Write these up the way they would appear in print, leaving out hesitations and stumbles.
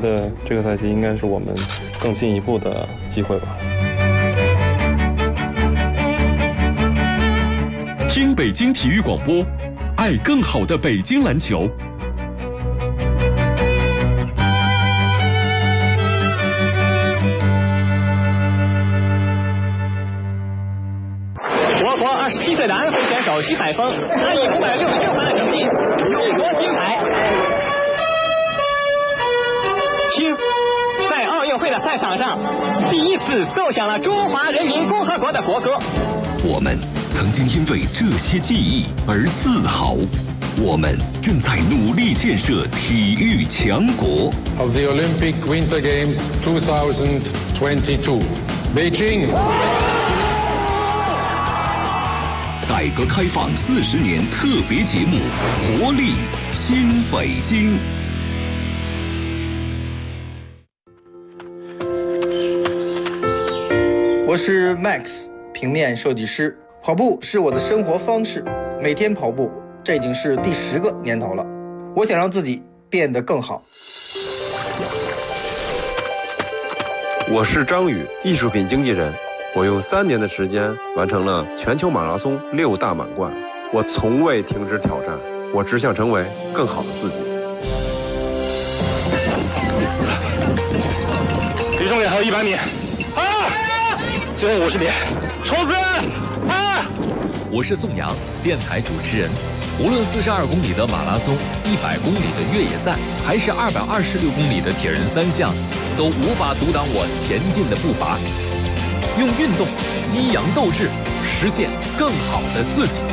得这个赛季应该是我们更进一步的机会吧。 听北京体育广播，爱更好的北京篮球。 我国27岁的安徽选手徐海峰，他以566分的成绩勇夺金牌。听，在奥运会的赛场上，第一次奏响了中华人民共和国的国歌。 我们曾经因为这些记忆而自豪，我们正在努力建设体育强国。 Of the Olympic Winter Games 2022, Beijing。 改革开放40年特别节目《活力新北京》。 我是 Max， 平面设计师。跑步是我的生活方式，每天跑步，这已经是第10个年头了。我想让自己变得更好。 我是张宇，艺术品经纪人。我用3年的时间完成了全球马拉松6大满贯。我从未停止挑战，我只想成为更好的自己。 离终点还有100米，最后50米，冲刺！ 我是宋阳，电台主持人。无论42公里的马拉松、100公里的越野赛，还是226公里的铁人3项，都无法阻挡我前进的步伐。用运动激扬斗志，实现更好的自己。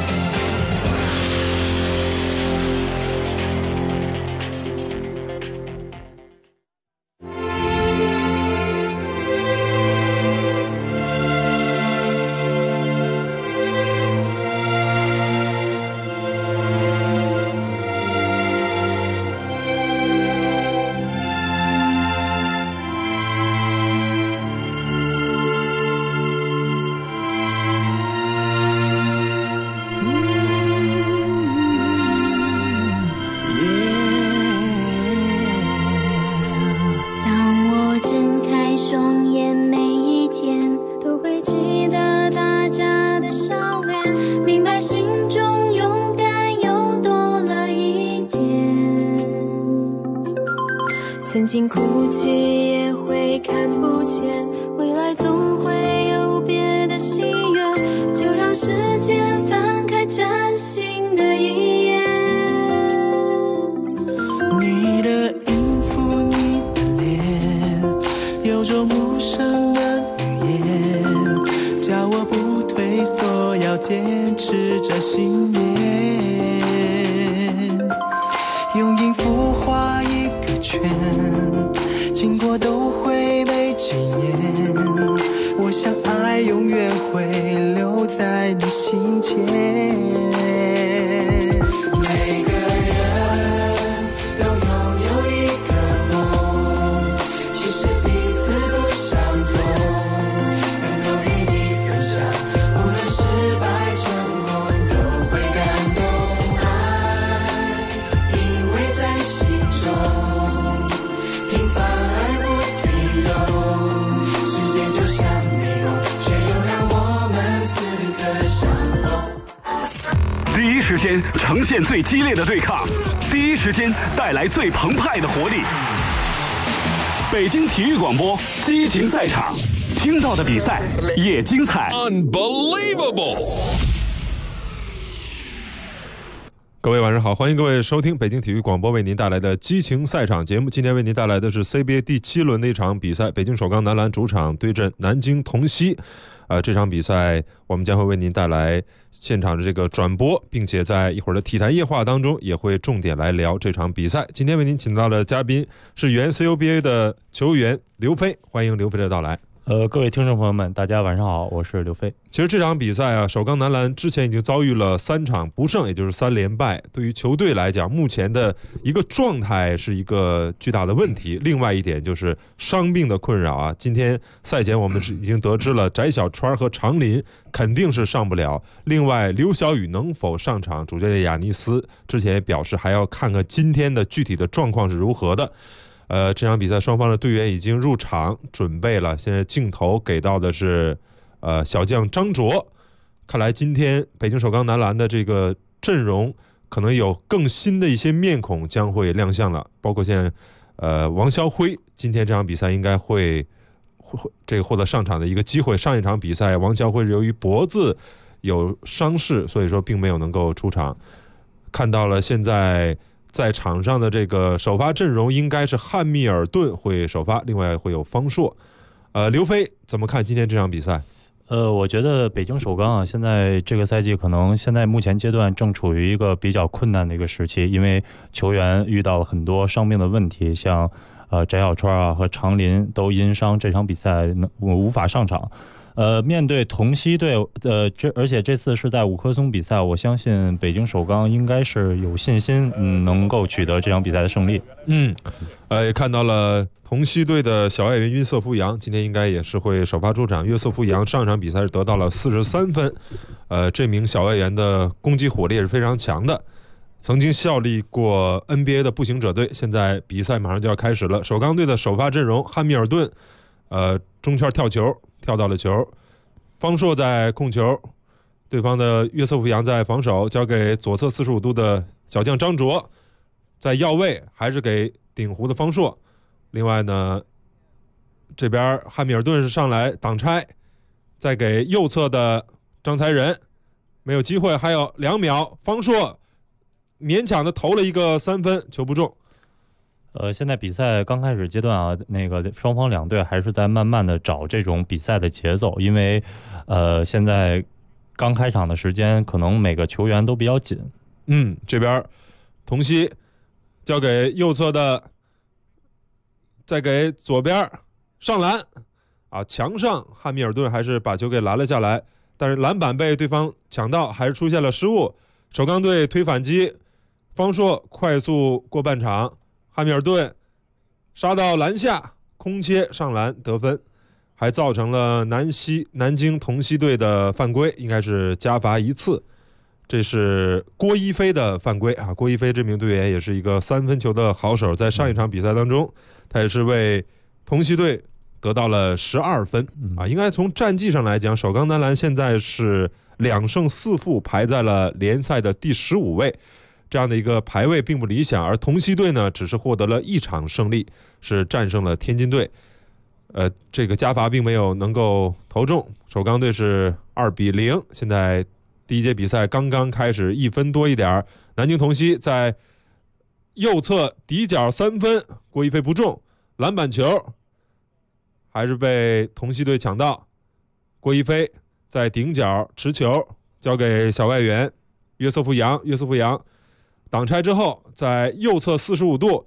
曾经哭泣也会看不见，未来总会有别的心愿，就让时间翻开崭新的一页。 你的音符，你的脸，有种无声的语言，叫我不退缩，要坚持着信念。用音符画一个圈，经过都会被纪念。我想爱永远会留在你心间。每个人都拥有一个梦，其实彼此不相同，能够与你分享，无论失败成功都会感动。爱因为在心中平凡而不平庸，时间就像迷宫，却又让我们此刻相逢。 第一时间呈现最激烈的对抗，第一时间带来最澎湃的活力。北京体育广播激情赛场，听到的比赛也精彩。Unbelievable！ 各位晚上好，欢迎各位收听北京体育广播为您带来的激情赛场节目。今天为您带来的是 CBA 第7轮的一场比赛，北京首钢男篮主场对阵南京同曦。这场比赛我们将会为您带来现场的这个转播，并且在一会儿的体坛夜话当中也会重点来聊这场比赛。今天为您请到的嘉宾是原 CUBA 的球员刘飞，欢迎刘飞的到来。 各位听众朋友们，大家晚上好，我是刘飞。 其实这场比赛啊，首钢男篮之前已经遭遇了3场不胜，也就是3连败。对于球队来讲，目前的一个状态是一个巨大的问题。另外一点就是伤病的困扰啊。今天赛前我们已经得知了翟小川和常林肯定是上不了。另外，刘晓宇能否上场，主教练亚尼斯之前也表示还要看看今天的具体的状况是如何的。 这场比赛双方的队员已经入场准备了，现在镜头给到的是小将张卓。看来今天北京首钢男篮的这个阵容可能有更新的一些面孔将会亮相了，包括现在王霄辉今天这场比赛应该会这个获得上场的一个机会。上一场比赛王霄辉由于脖子有伤势，所以说并没有能够出场。看到了现在在场上的这个首发阵容应该是汉密尔顿会首发，另外会有方硕。刘飞怎么看今天这场比赛？ 我觉得北京首钢啊，现在这个赛季可能现在目前阶段正处于一个比较困难的一个时期，因为球员遇到了很多伤病的问题，像翟小川啊和常林都因伤这场比赛无法上场。面对同曦队，而且这次是在五棵松比赛，我相信北京首钢应该是有信心，能够取得这场比赛的胜利。 也看到了同曦队的小外援约瑟夫杨，今天应该也是会首发出场。约瑟夫杨上场比赛是得到了43分，这名小外援的攻击火力也是非常强的，曾经效力过 NBA 的步行者队。现在比赛马上就要开始了，首钢队的首发阵容：汉密尔顿，中圈跳球。跳到了球，方硕在控球，对方的约瑟夫杨在防守，交给左侧45度的小将张卓，在要位还是给顶弧的方硕。另外呢，这边汉密尔顿是上来挡拆，再给右侧的张才仁，没有机会，还有2秒，方硕勉强的投了一个3分，球不中。 现在比赛刚开始阶段啊，那个双方两队还是在慢慢的找这种比赛的节奏，因为现在刚开场的时间可能每个球员都比较紧。 这边同曦交给右侧的，再给左边上篮啊，墙上汉密尔顿还是把球给拦了下来，但是篮板被对方抢到，还是出现了失误。首钢队推反击，方硕快速过半场。汉密尔顿杀到篮下，空切上篮得分，还造成了南京同曦队的犯规，应该是加罚1次。这是郭一飞的犯规啊！郭一飞这名队员也是一个3分球的好手，在上一场比赛当中，他也是为同曦队得到了12分啊！应该从战绩上来讲，首钢男篮现在是2胜4负，排在了联赛的第15位。这样的一个排位并不理想，而同曦队呢只是获得了1场胜利，是战胜了天津队。这个加罚并没有能够投中，首钢队是2-0。现在第一节比赛刚刚开始，1分多一点，南京同曦在右侧底角3分，郭一飞不中，篮板球还是被同曦队抢到，郭一飞在顶角持球交给小外援约瑟夫杨，挡拆之后，在右侧45度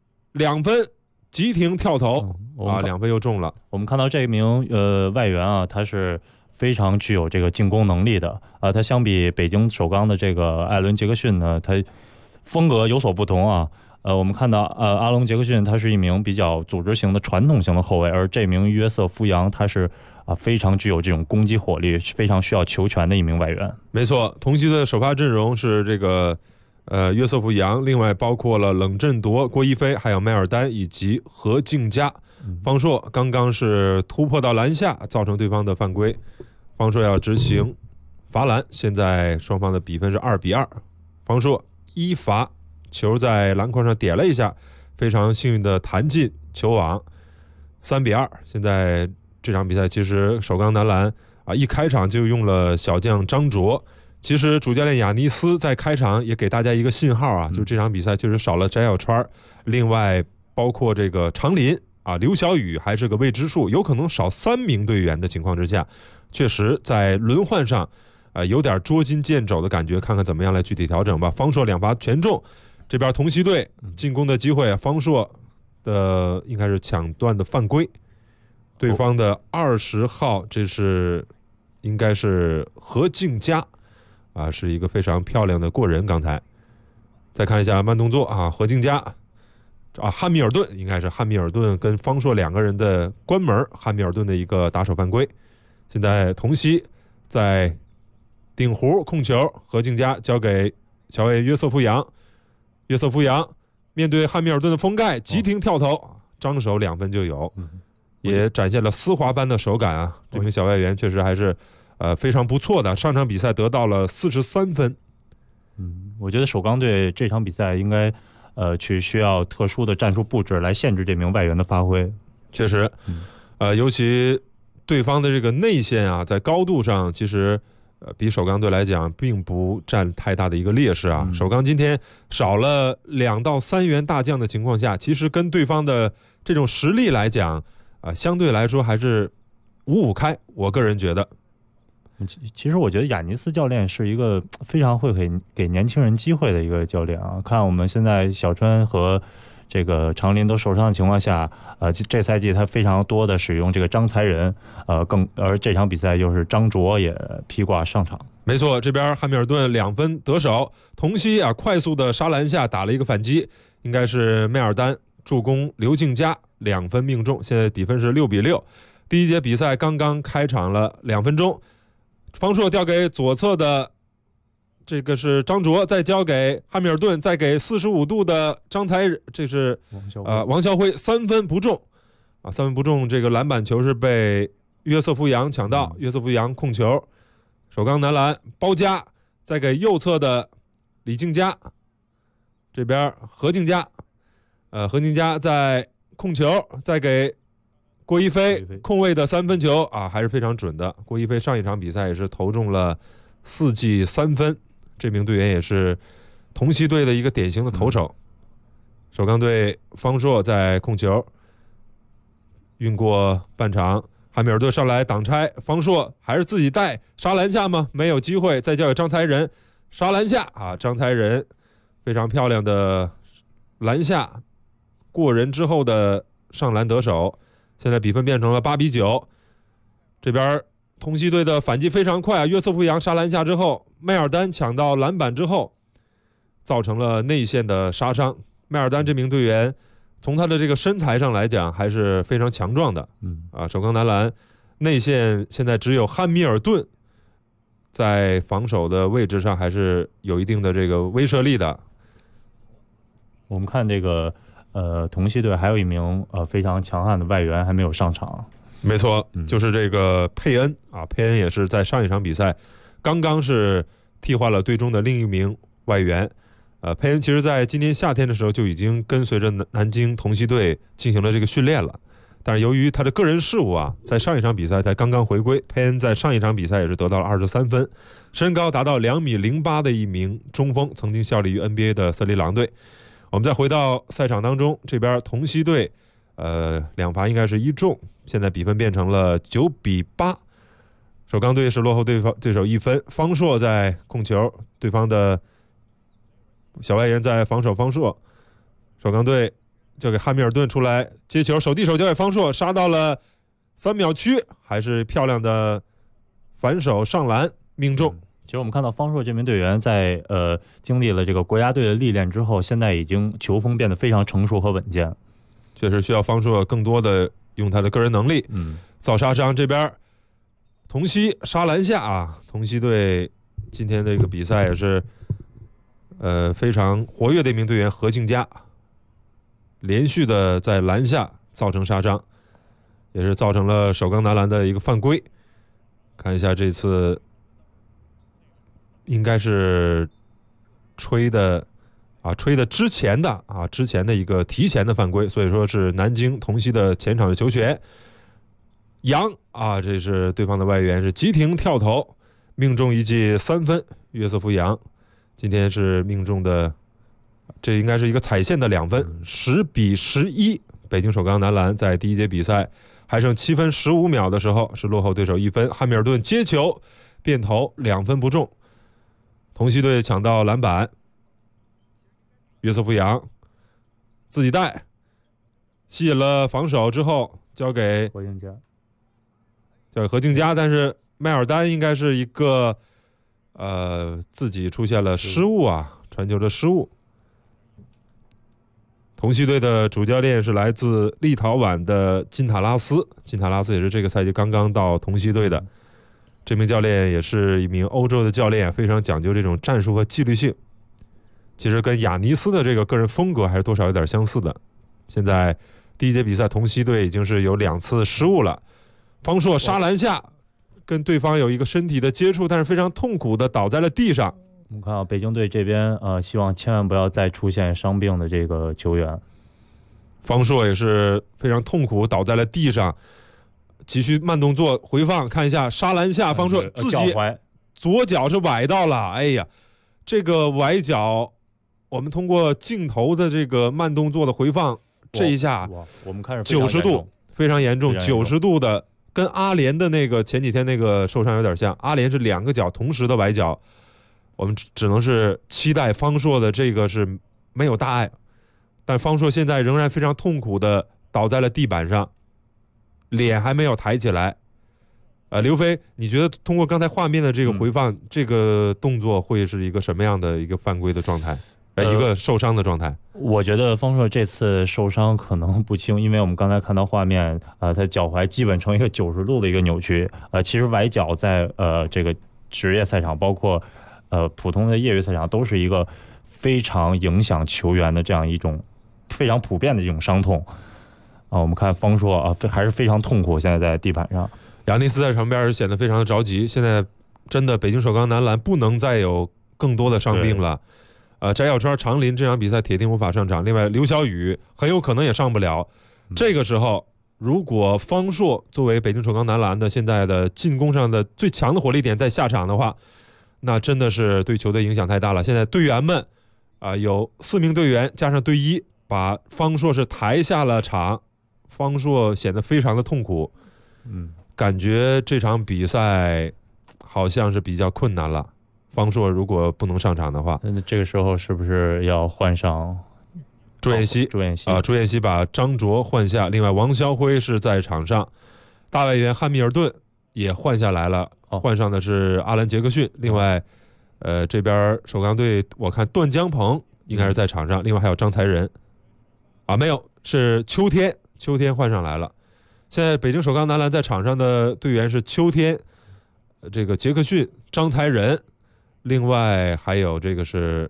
2分急停跳投2分又中了。 我们看到这名外援啊，他是非常具有这个进攻能力的他相比北京首钢的这个艾伦·杰克逊呢，他风格有所不同啊。我们看到阿隆·杰克逊他是一名比较组织型的传统型的后卫，而这名约瑟夫杨他是非常具有这种攻击火力，非常需要球权的一名外援。 没错，同曦的首发阵容是这个约瑟夫杨，另外包括了冷振铎、郭一飞，还有迈尔丹以及何敬佳。方硕刚刚是突破到篮下，造成对方的犯规，方硕要执行罚篮。现在双方的比分是2-2，方硕1罚，球在篮筐上点了一下，非常幸运的弹进球网。3-2。现在这场比赛其实首钢男篮一开场就用了小将张卓。其实主教练亚尼斯在开场也给大家一个信号就这场比赛确实少了翟小川，另外包括这个常林刘晓宇还是个未知数，有可能少3名队员的情况之下，确实在轮换上有点捉襟见肘的感觉，看看怎么样来具体调整吧。方硕2罚全中，这边同曦队进攻的机会，方硕的应该是抢断的犯规，对方的20号这是应该是何敬佳是一个非常漂亮的过人。刚才再看一下慢动作何敬佳汉密尔顿，应该是汉密尔顿跟方硕2个人的关门，汉密尔顿的一个打手犯规。现在同曦在顶弧控球，何敬佳交给小卫约瑟夫杨， 面对汉密尔顿的封盖，急停跳投，张手2分就有，也展现了丝滑般的手感啊！这名小外援确实还是非常不错的，上场比赛得到了43分。 我觉得首钢队这场比赛应该去需要特殊的战术布置来限制这名外援的发挥。 确实，尤其对方的这个内线啊，在高度上其实比首钢队来讲并不占太大的一个劣势啊。首钢今天少了2到3员大将的情况下，其实跟对方的这种实力来讲相对来说还是五五开，我个人觉得。 其实我觉得亚尼斯教练是一个非常会给年轻人机会的一个教练啊。看我们现在小川和这个长林都受伤的情况下，这赛季他非常多的使用这个张才仁，而这场比赛又是张卓也披挂上场。 没错，这边汉密尔顿2分得手，童曦啊快速的杀篮下打了一个反击，应该是梅尔丹助攻刘敬佳2分命中，现在比分是6比6。第一节比赛刚刚开场了2分钟。方硕调给左侧的这个是张卓，再交给汉密尔顿，再给45度的张才，这是王啸辉3分不中啊，3分不中。这个篮板球是被约瑟夫杨抢到，约瑟夫杨控球，首钢男篮包夹，再给右侧的李敬佳，这边何敬佳，何敬佳在控球，再给郭一飞空位的3分球啊，还是非常准的。郭一飞上一场比赛也是投中了4记3分，这名队员也是童曦队的一个典型的投手。首钢队方硕在控球，运过半场，汉密尔顿上来挡拆，方硕还是自己带杀篮下吗？没有机会，再交给张才仁杀篮下啊！张才仁非常漂亮的篮下过人之后的上篮得手。现在比分变成了8比9，这边童曦队的反击非常快啊！约瑟夫杨杀篮下之后，梅尔丹抢到篮板之后，造成了内线的杀伤。梅尔丹这名队员从他的这个身材上来讲还是非常强壮的，首钢男篮内线现在只有汉密尔顿在防守的位置上还是有一定的这个威慑力的。 我们看这个童曦队还有一名非常强悍的外援还没有上场。 没错，就是这个佩恩啊，佩恩也是在上一场比赛刚刚是替换了队中的另一名外援。佩恩其实在今年夏天的时候就已经跟随着南京童曦队进行了这个训练了，但是由于他的个人事务啊，在上一场比赛才刚刚回归。佩恩在上一场比赛也是得到了23分，身高达到2.08米的一名中锋，曾经效力于 NBA 的森林狼队。我们再回到赛场当中，这边童曦队2罚应该是1中，现在比分变成了9比8。首钢队是落后对手1分，方硕在控球，对方的小外援在防守方硕，首钢队交给汉密尔顿出来接球，手递手交给方硕，杀到了3秒区，还是漂亮的反手上篮命中。 其实我们看到方硕这名队员在经历了这个国家队的历练之后，现在已经球风变得非常成熟和稳健， 确实需要方硕更多的用他的个人能力造杀伤。这边童曦杀篮下啊，童曦队今天这个比赛也是非常活跃的一名队员何敬佳，连续的在篮下造成杀伤，也是造成了首钢男篮的一个犯规。看一下这次应该是吹的之前的一个提前的犯规，所以说是南京童曦的前场的球权。杨啊，这是对方的外援，是急停跳投命中1记3分，约瑟夫杨今天是命中的，这应该是一个踩线的2分，10比11。北京首钢男篮在第一节比赛还剩7分15秒的时候是落后对手1分，汉密尔顿接球变投2分不中，童曦队抢到篮板，约瑟夫杨自己带吸引了防守之后交给何敬佳，但是麦尔丹应该是一个自己出现了失误啊，传球的失误。童曦队的主教练是来自立陶宛的金塔拉斯，金塔拉斯也是这个赛季刚刚到童曦队的，这名教练也是一名欧洲的教练，非常讲究这种战术和纪律性。 其实跟亚尼斯的这个个人风格还是多少有点相似的。现在第一节比赛，同曦队已经是有2次失误了。方硕杀篮下，跟对方有一个身体的接触，但是非常痛苦的倒在了地上。 我们看到北京队这边希望千万不要再出现伤病的这个球员。 方硕也是非常痛苦倒在了地上，急需慢动作回放看一下杀篮下，方硕自己左脚是崴到了，哎呀，这个崴脚我们通过镜头的这个慢动作的回放，这一下我们看是 90度，非常严重，90度的，跟阿联的那个前几天那个受伤有点像。阿联是2个脚同时的崴脚，我们只能是期待方硕的这个是没有大碍，但方硕现在仍然非常痛苦的倒在了地板上，脸还没有抬起来。刘飞，你觉得通过刚才画面的这个回放，这个动作会是一个什么样的一个犯规的状态？一个受伤的状态？ 我觉得方硕这次受伤可能不轻，因为我们刚才看到画面，他脚踝基本成一个90度的一个扭曲。其实崴脚在这个职业赛场，包括普通的业余赛场，都是一个非常影响球员的这样一种非常普遍的这种伤痛。我们看方硕还是非常痛苦，现在在地板上。 亚尼斯在旁边显得非常的着急，现在真的北京首钢男篮不能再有更多的伤病了。翟小川、常林这场比赛铁定无法上场，另外刘晓宇很有可能也上不了。这个时候，如果方硕作为北京首钢男篮的现在的进攻上的最强的火力点再下场的话，那真的是对球队影响太大了。现在队员们有4名队员加上队医，把方硕是抬下了场，方硕显得非常的痛苦。感觉这场比赛好像是比较困难了。方硕如果不能上场的话， 这个时候是不是要换上朱彦西？朱彦西把张卓换下，另外王霄辉是在场上，大外援汉密尔顿也换下来了，换上的是阿兰杰克逊。另外，这边首钢队我看段江鹏应该是在场上，另外还有张才仁，没有，是秋天换上来了。现在北京首钢男篮在场上的队员是秋天、这个杰克逊、张才仁，另外还有这个是，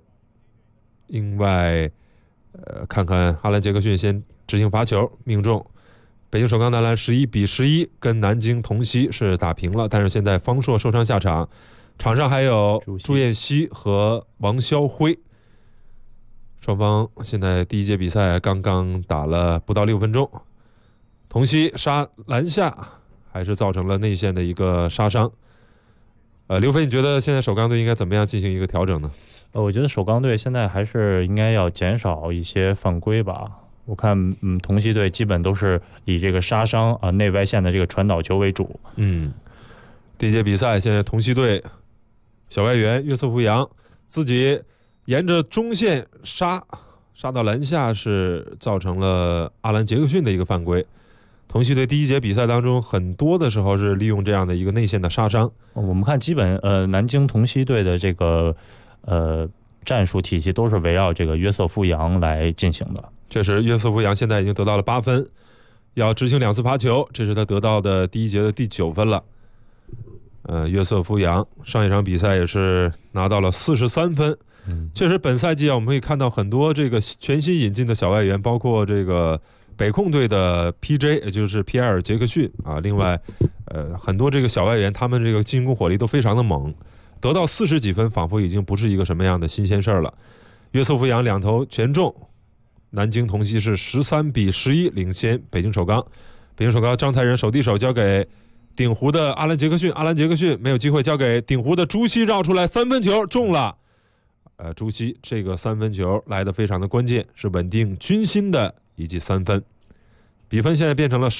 看看阿兰杰克逊先执行罚球命中，北京首钢男篮11-11跟南京同曦是打平了，但是现在方硕受伤下场，场上还有朱彦西和王霄辉，双方现在第一节比赛刚刚打了不到6分钟。同曦杀篮下还是造成了内线的一个杀伤。刘飞，你觉得现在首钢队应该怎么样进行一个调整呢？ 我觉得首钢队现在还是应该要减少一些犯规吧。我看同曦队基本都是以这个杀伤内外线的这个传导球为主。 第一节比赛现在同曦队小外援约瑟夫杨自己沿着中线杀到篮下，是造成了阿兰杰克逊的一个犯规。同曦队第一节比赛当中很多的时候是利用这样的一个内线的杀伤。 我们看基本南京同曦队的这个战术体系都是围绕这个约瑟夫杨来进行的。 确实，约瑟夫杨现在已经得到了8分，要执行2次罚球，这是他得到的第一节的第9分了。约瑟夫杨上一场比赛也是拿到了43分。确实本赛季我们可以看到很多这个全新引进的小外援，包括这个北控队的 PJ， 也就是皮埃尔·杰克逊另外很多这个小外援，他们这个进攻火力都非常的猛，得到40几分仿佛已经不是一个什么样的新鲜事儿了。约瑟夫杨2投全中，南京同曦是13-11领先北京首钢。北京首钢张才仁手递手交给顶弧的阿兰杰克逊，阿兰杰克逊没有机会，交给顶弧的朱熹，绕出来3分球中了。朱熹这个3分球来得非常的关键，是稳定军心的一记3分。比分现在变成了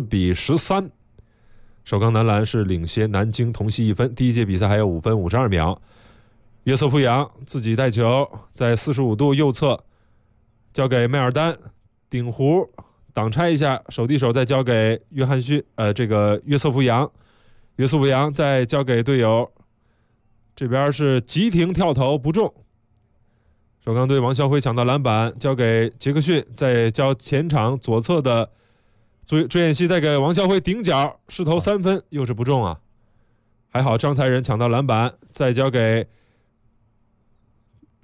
14-13，首钢男篮是领先南京同曦1分。第一节比赛还有5分52秒，约瑟夫杨自己带球在45度右侧交给迈尔丹，顶弧挡拆一下，手递手再交给约翰逊，这个约瑟夫杨，约瑟夫杨再交给队友，这边是急停跳投不中。首钢队王霄辉抢到篮板，交给杰克逊，再交前场左侧的追彦西，再给王霄辉顶角试投3分，又是不中啊！还好张才仁抢到篮板，再交给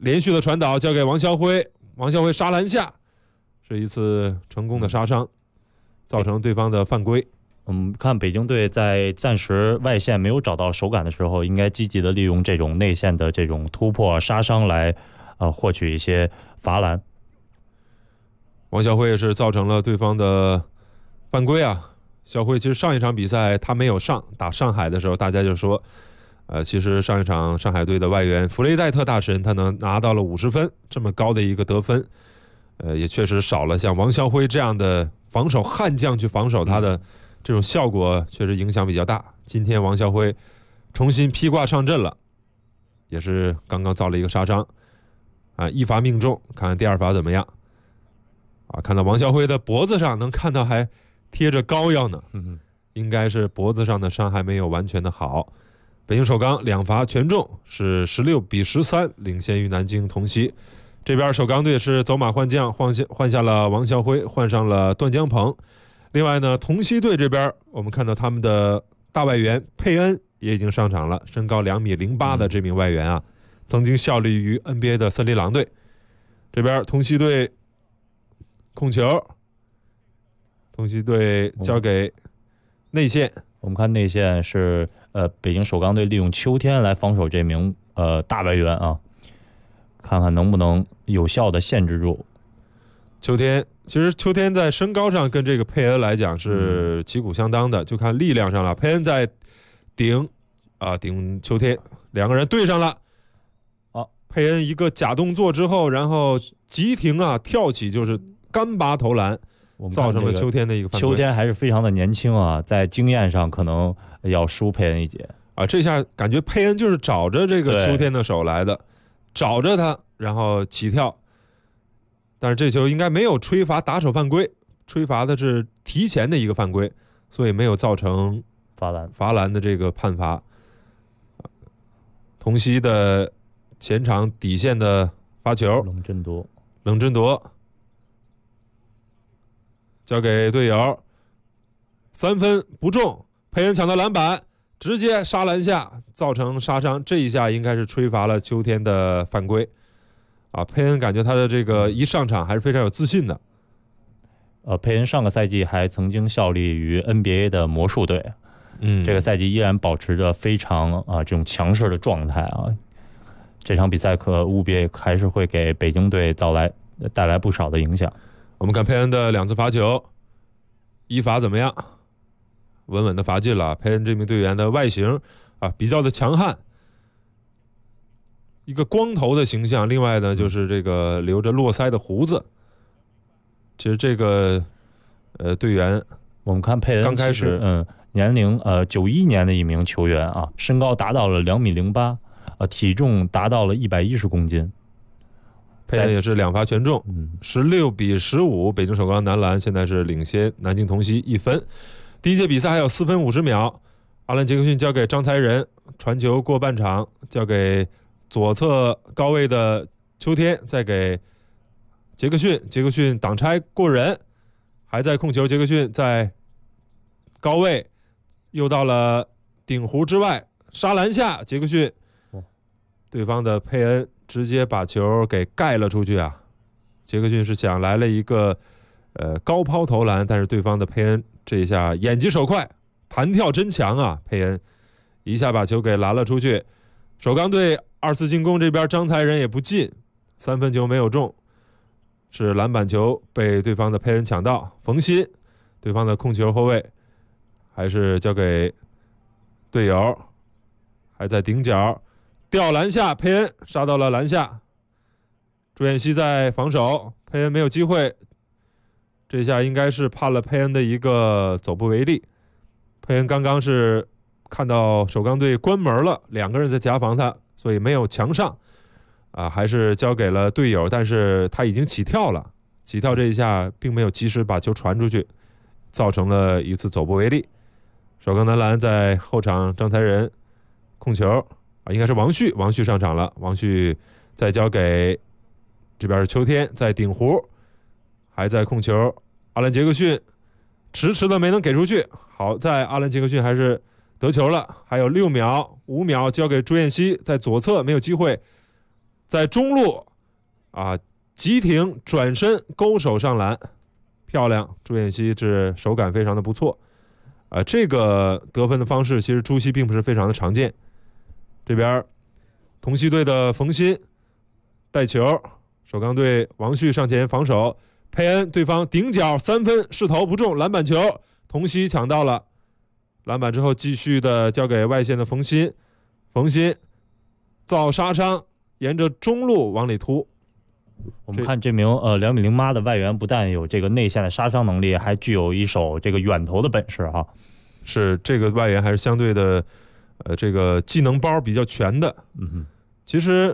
连续的传导交给王肖辉，王肖辉杀篮下，是一次成功的杀伤，造成对方的犯规。 看北京队在暂时外线没有找到手感的时候，应该积极的利用这种内线的这种突破杀伤来获取一些罚篮。 王肖辉也是造成了对方的犯规啊。肖辉其实上一场比赛他没有上，打上海的时候大家就说其实上一场上海队的外援弗雷戴特大神他能拿到了50分，这么高的一个得分，也确实少了像王肖辉这样的防守悍将去防守他的这种效果，确实影响比较大。今天王肖辉重新披挂上阵了，也是刚刚造了一个杀伤一罚命中，看看第二罚怎么样看到王肖辉的脖子上能看到还贴着膏药呢，应该是脖子上的伤还没有完全的好。北京首钢2罚全中，是16比13领先于南京同曦。这边首钢队是走马换将，换下了王肖辉，换上了段江鹏。另外呢，同曦队这边我们看到他们的大外援佩恩也已经上场了，身高2米08的这名外援曾经效力于 NBA 的森林狼队。这边同曦队控球，同曦队交给内线。 我们看内线是北京首钢队利用秋天来防守这名大外援看看能不能有效的限制住秋天。其实秋天在身高上跟这个佩恩来讲是旗鼓相当的，就看力量上了。佩恩在顶秋天，两个人对上了。佩恩一个假动作之后，然后急停跳起就是干拔投篮，造成了秋天的一个犯规。 秋天还是非常的年轻在经验上可能要输佩恩一截这下感觉佩恩就是找着这个秋天的手来的，找着他然后起跳。但是这球应该没有吹罚打手犯规，吹罚的是提前的一个犯规，所以没有造成罚篮的这个判罚。同曦的前场底线的发球，冷振铎交给队友，3分不中，佩恩抢到篮板，直接杀篮下，造成杀伤。这一下应该是吹罚了秋天的犯规。佩恩感觉他的这个一上场还是非常有自信的。 佩恩上个赛季还曾经效力于 NBA 的魔术队，这个赛季依然保持着非常这种强势的状态这场比赛务必还是会给北京队带来不少的影响。 我们看佩恩的2次罚球，一罚怎么样？稳稳的罚进了。佩恩这名队员的外形比较的强悍，一个光头的形象，另外呢就是这个留着络腮的胡子。其实这个队员， 我们看佩恩刚开始年龄91年的一名球员身高达到了2米08，体重达到了110公斤。 佩恩也是2罚全中，16比15，北京首钢男篮现在是领先南京同曦1分。第一节比赛还有4分50秒，阿兰杰克逊交给张才仁，传球过半场交给左侧高位的秋天，再给杰克逊，杰克逊挡拆过人，还在控球，杰克逊在高位又到了顶弧之外，杀篮下，杰克逊对方的佩恩直接把球给盖了出去杰克逊是想来了一个高抛投篮，但是对方的佩恩这一下眼疾手快，弹跳真强佩恩一下把球给拦了出去。首钢队2次进攻，这边张才仁也不进，3分球没有中，是篮板球被对方的佩恩抢到。冯鑫对方的控球后卫还是交给队友，还在顶角吊篮下，佩恩杀到了篮下，朱彦西在防守，佩恩没有机会，这下应该是判了佩恩的一个走不为例。佩恩刚刚是看到首钢队关门了，2个人在夹防他，所以没有强上还是交给了队友，但是他已经起跳了，起跳这一下并没有及时把球传出去，造成了一次走不为例。首钢男篮在后场，张才仁控球应该是王旭上场了，王旭再交给这边是秋天在顶弧，还在控球，阿兰杰克逊迟的没能给出去，好在阿兰杰克逊还是得球了，还有6秒5秒交给朱彦西，在左侧没有机会， 在中路急停转身勾手上篮，漂亮！朱彦曦这手感非常的不错。这个得分的方式其实朱熹并不是非常的常见。这边同曦队的冯鑫带球，首钢队王旭上前防守，佩恩对方顶角3分势头不中，篮板球同曦抢到了，篮板之后继续的交给外线的冯鑫，冯鑫造杀伤，沿着中路往里突。 我们看这名2.08米的外援，不但有这个内线的杀伤能力，还具有一手这个远投的本事哈。 是这个外援还是相对的，这个技能包比较全的。其实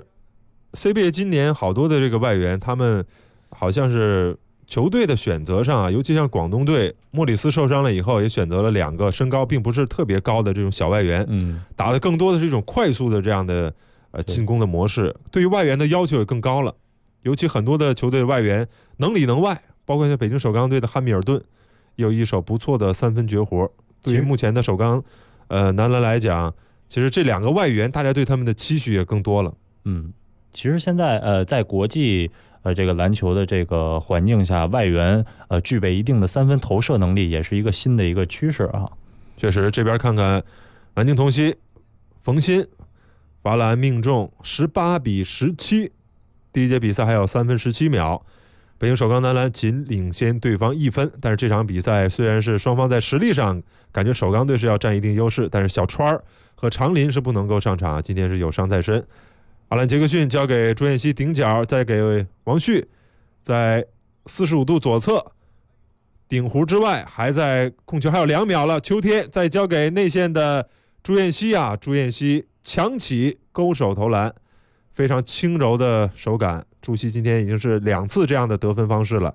CBA 今年好多的这个外援，他们好像是球队的选择上尤其像广东队，莫里斯受伤了以后，也选择了2个身高并不是特别高的这种小外援，打的更多的是一种快速的这样的进攻的模式，对于外援的要求也更高了。尤其很多的球队的外援能里能外，包括像北京首钢队的汉密尔顿，有一手不错的3分绝活。对于目前的首钢男篮来讲，其实这2个外援大家对他们的期许也更多了。 其实现在在国际这个篮球的这个环境下，外援具备一定的3分投射能力，也是一个新的一个趋势啊。 确实，这边看看南京同曦冯鑫罚篮命中18比17。第一节比赛还有3分17秒，北京首钢男篮仅领先对方1分。但是这场比赛虽然是双方在实力上感觉首钢队是要占一定优势，但是小川和长林是不能够上场，今天是有伤在身。阿兰杰克逊交给朱彦曦顶角，再给王旭，在45度左侧顶弧之外，还在控球还有2秒了。秋天再交给内线的朱彦曦朱彦曦强起勾手投篮。非常轻柔的手感，朱熹今天已经是2次这样的得分方式了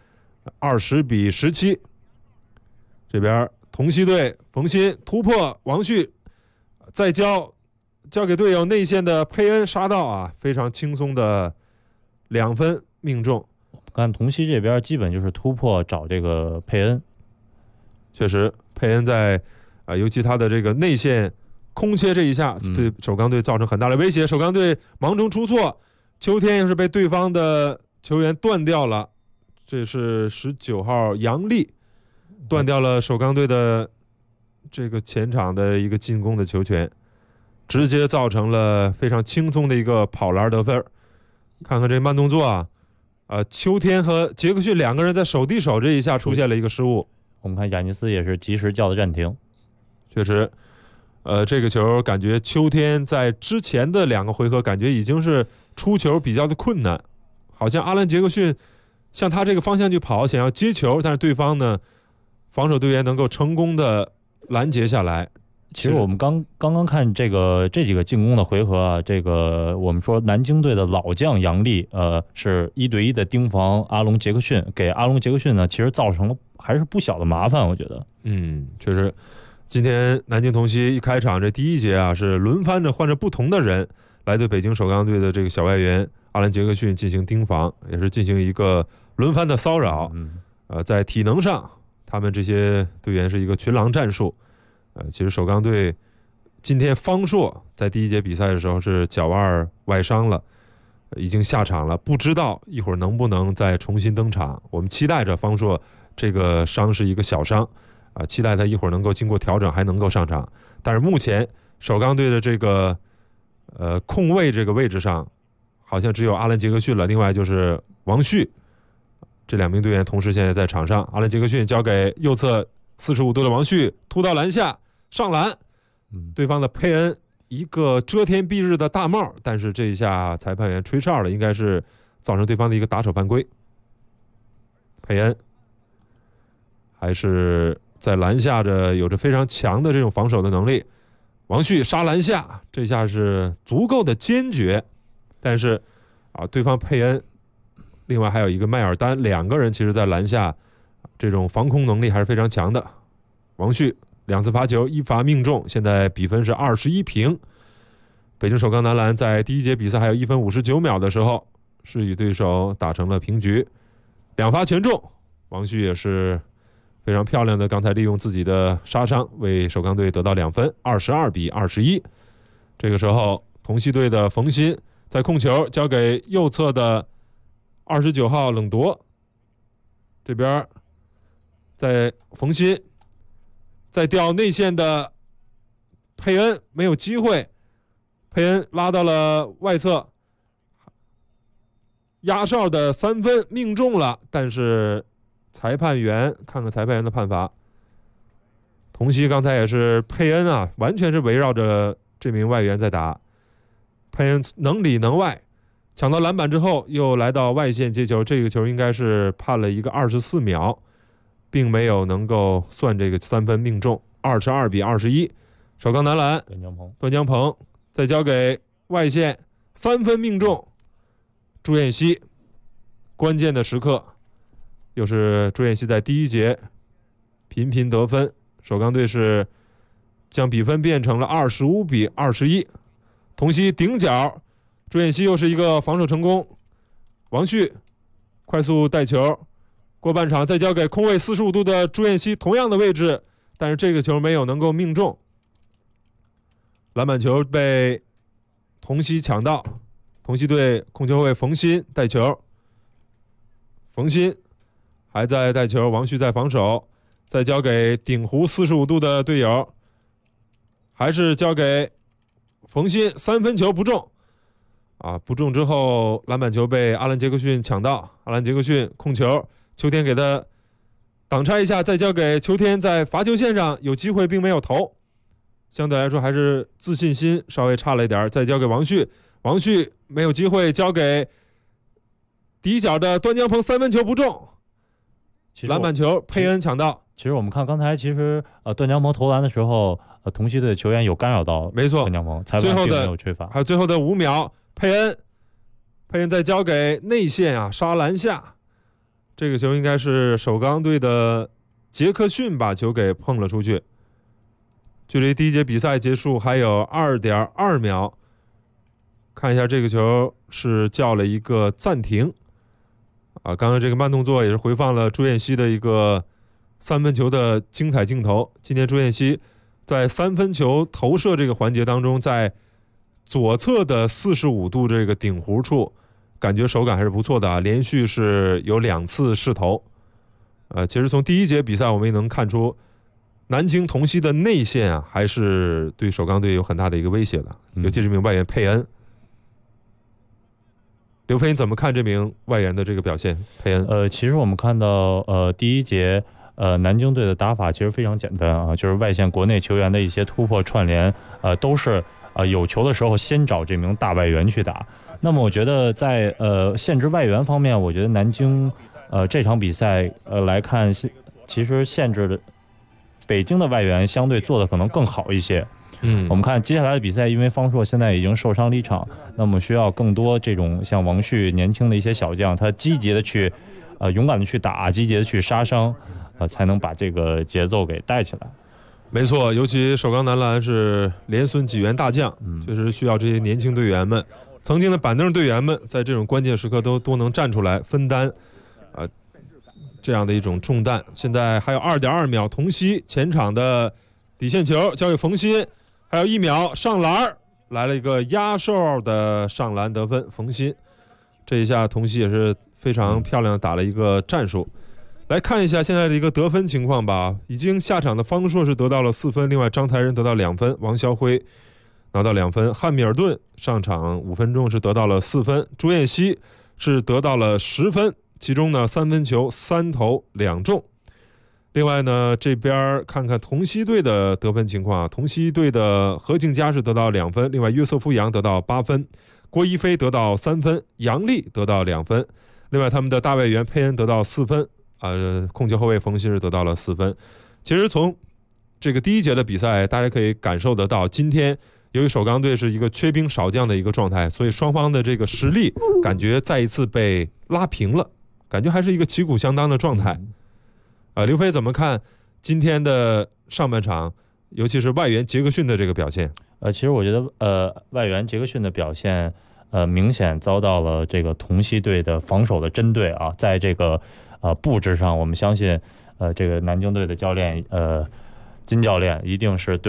，20比17。这边同曦队冯鑫突破王旭，再交给队友内线的佩恩杀到非常轻松的2分命中。 看同曦这边基本就是突破找这个佩恩， 确实佩恩在尤其他的这个内线空切这一下对首钢队造成很大的威胁，首钢队忙中出错，秋天又是被对方的球员断掉了，这是19号杨丽断掉了首钢队的这个前场的一个进攻的球权，直接造成了非常轻松的一个跑篮得分。看看这慢动作秋天和杰克逊2个人在手递手这一下出现了一个失误， 我们看亚尼斯也是及时叫的暂停。 确实这个球感觉秋天在之前的2个回合感觉已经是出球比较的困难，好像阿兰杰克逊向他这个方向去跑，想要接球，但是对方呢防守队员能够成功的拦截下来。 其实我们刚刚看这几个进攻的回合这个我们说南京队的老将杨丽是1对1的盯防阿隆杰克逊，给阿隆杰克逊呢其实造成了还是不小的麻烦，我觉得。 确实。今天南京同曦一开场这第一节是轮番着换着不同的人来对北京首钢队的这个小外援阿兰杰克逊进行盯防，也是进行一个轮番的骚扰。在体能上他们这些队员是一个群狼战术。其实首钢队今天方硕在第一节比赛的时候是脚腕外伤了，已经下场了，不知道一会儿能不能再重新登场。我们期待着方硕这个伤是一个小伤期待他一会儿能够经过调整还能够上场。但是目前首钢队的这个控卫这个位置上好像只有阿兰杰克逊了，另外就是王旭，这2名队员同时现在在场上。阿兰杰克逊交给右侧45度的王旭，突到篮下上篮，对方的佩恩一个遮天蔽日的大帽，但是这一下裁判员吹哨了，应该是造成对方的一个打手犯规。佩恩还是在篮下有着非常强的这种防守的能力，王旭杀篮下，这下是足够的坚决，但是对方佩恩另外还有一个迈尔丹，2个人其实在篮下这种防空能力还是非常强的。王旭2次罚球1罚命中，现在比分是21平。北京首钢男篮在第一节比赛还有1分59秒的时候是与对手打成了平局，2罚全中，王旭也是非常漂亮的刚才利用自己的杀伤为首钢队得到2分，22比21。这个时候同曦队的冯鑫在控球交给右侧的29号冷夺，这边在冯鑫，再调内线的佩恩没有机会，佩恩拉到了外侧，压哨的3分命中了，但是裁判员看看裁判员的判罚。同曦刚才也是佩恩啊，完全是围绕着这名外援在打，佩恩能里能外，抢到篮板之后又来到外线接球，这个球应该是判了一个24秒，并没有能够算这个3分命中，22-21。首钢男篮段江鹏再交给外线3分命中，朱彦曦，关键的时刻又是朱彦曦在第一节频频得分，首钢队是将比分变成了25-21。同曦顶角，朱彦曦又是一个防守成功，王旭快速带球过半场，再交给空位45度的朱彦曦，同样的位置，但是这个球没有能够命中，篮板球被同曦抢到，同曦队控球后卫冯鑫带球，冯鑫还在带球，王旭在防守，再交给顶弧45度的队友，还是交给冯鑫，3分球不中啊！不中之后，篮板球被阿兰杰克逊抢到，阿兰杰克逊控球，秋天给他挡拆一下，再交给秋天，在罚球线上有机会并没有投，相对来说还是自信心稍微差了一点，再交给王旭，王旭没有机会，交给底角的段江鹏，3分球不中，篮板球佩恩抢到。 其实我们看刚才，其实段江鹏投篮的时候，同曦队的球员有干扰到， 没错， 段江鹏裁判并没有吹罚。 还有最后的5秒，佩恩再交给内线啊，沙篮下，这个球应该是首钢队的杰克逊把球给碰了出去。距离第一节比赛结束还有2.2秒，看一下这个球是叫了一个暂停啊，刚刚这个慢动作也是回放了朱彦曦的一个3分球的精彩镜头。今天朱彦曦在3分球投射这个环节当中，在左侧的45度这个顶弧处，感觉手感还是不错的啊，连续是有2次试投。其实从第一节比赛我们也能看出，南京同曦的内线啊，还是对首钢队有很大的一个威胁的，尤其是名外援佩恩。刘飞，你怎么看这名外援的这个表现？佩恩， 其实我们看到，第一节，南京队的打法其实非常简单啊，就是外线国内球员的一些突破串联，都是有球的时候先找这名大外援去打。那么我觉得在限制外援方面，我觉得南京这场比赛来看，其实限制的北京的外援相对做的可能更好一些。我们看接下来的比赛，因为方硕现在已经受伤离场，那么需要更多这种像王旭年轻的一些小将，他积极的去勇敢的去打，积极的去杀伤，才能把这个节奏给带起来。 没错，尤其首钢男篮是连孙几员大将，确实需要这些年轻队员们，曾经的板凳队员们，在这种关键时刻都能站出来分担这样的一种重担。现在还有2.2秒，同曦前场的底线球交给冯鑫，还有1秒上篮，来了一个压哨的上篮得分，冯鑫这一下同曦也是非常漂亮的打了一个战术。来看一下现在的一个得分情况吧，已经下场的方硕是得到了4分，另外张才仁得到2分，王霄辉拿到2分，汉密尔顿上场5分钟是得到了4分，朱彦曦是得到了10分，其中呢3分球3投2中。另外呢，这边看看同曦队的得分情况啊，同曦队的何敬佳是得到2分，另外约瑟夫杨得到8分，郭一飞得到3分，杨丽得到2分，另外他们的大外援佩恩得到4分，控球后卫冯鑫是得到了4分。其实从这个第一节的比赛，大家可以感受得到，今天由于首钢队是一个缺兵少将的一个状态，所以双方的这个实力感觉再一次被拉平了，感觉还是一个旗鼓相当的状态。刘飞怎么看今天的上半场，尤其是外援杰克逊的这个表现？ 其实我觉得外援杰克逊的表现明显遭到了这个同曦队的防守的针对啊，在这个布置上，我们相信这个南京队的教练金教练一定是对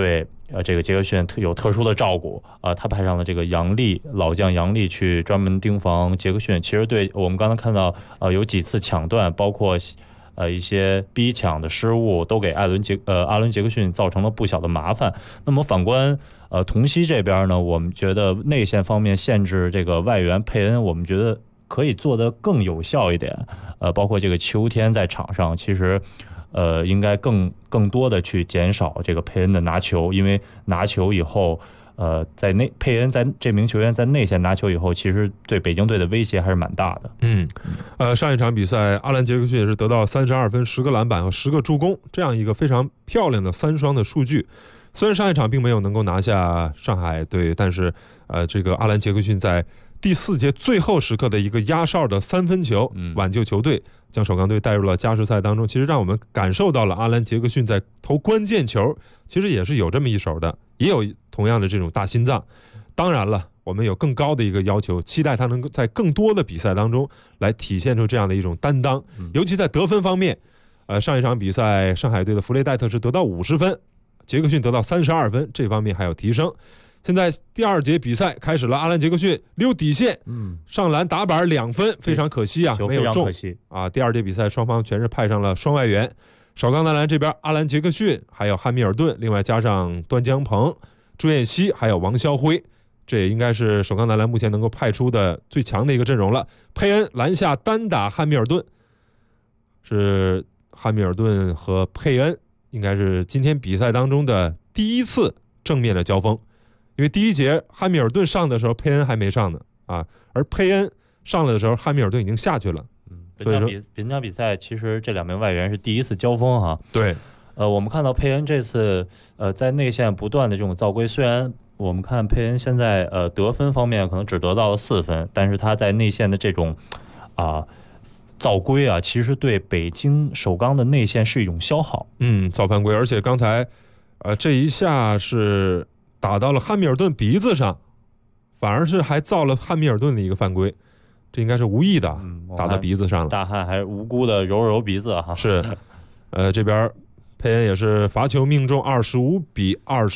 这个杰克逊有特殊的照顾他派上了这个老将杨力去专门盯防杰克逊。其实对我们刚才看到有几次抢断，包括一些逼抢的失误，都给阿伦杰克逊造成了不小的麻烦。那么反观同曦这边呢，我们觉得内线方面限制这个外援佩恩，我们觉得可以做得更有效一点。包括这个秋天在场上，其实应该更多的去减少这个佩恩的拿球，因为拿球以后，佩恩这名球员在内线拿球以后，其实对北京队的威胁还是蛮大的。 上一场比赛，阿兰杰克逊也是得到32分、10个篮板和10个助攻，这样一个非常漂亮的3双的数据。虽然上一场并没有能够拿下上海队，但是这个阿兰杰克逊在第4节最后时刻的一个压哨的3分球，挽救球队，将首钢队带入了加时赛当中。其实让我们感受到了阿兰杰克逊在投关键球，其实也是有这么一手的，也有同样的这种大心脏。当然了，我们有更高的一个要求，期待他能够在更多的比赛当中来体现出这样的一种担当，尤其在得分方面。上一场比赛，上海队的弗雷戴特是得到50分，杰克逊得到32分，这方面还有提升。现在第2节比赛开始了，阿兰杰克逊溜底线，上篮打板2分，非常可惜啊，没有中啊。第2节比赛双方全是派上了双外援，首钢男篮这边阿兰杰克逊还有汉密尔顿，另外加上段江鹏、朱彦曦还有王霄辉，这也应该是首钢男篮目前能够派出的最强的一个阵容了。佩恩篮下单打汉密尔顿，是汉密尔顿和佩恩应该是今天比赛当中的第1次正面的交锋。因为第1节汉密尔顿上的时候，佩恩还没上呢啊，而佩恩上来的时候，汉密尔顿已经下去了。 所以说本场比赛其实这2名外援是第1次交锋哈。 对， 我们看到佩恩这次在内线不断的这种造规，虽然我们看佩恩现在得分方面可能只得到了4分，但是他在内线的这种造规啊，其实对北京首钢的内线是一种消耗。 造犯规，而且刚才这一下是打到了汉密尔顿鼻子上，反而是还造了汉密尔顿的一个犯规，这应该是无意的，打到鼻子上了。 大汉还无辜的揉鼻子哈。 是，这边佩恩也是罚球命中25比